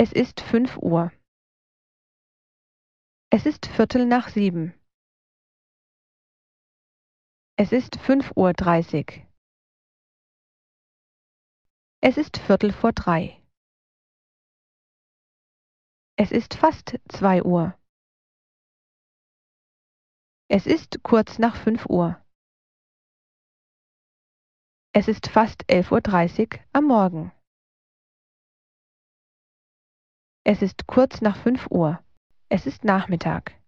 Es ist 5 Uhr. Es ist 7:15. Es ist 5:30 Uhr. Es ist 2:15. Es ist fast 2 Uhr. Es ist kurz nach 5 Uhr. Es ist fast 11:30 Uhr am Morgen. Es ist kurz nach 5 Uhr. Es ist Nachmittag.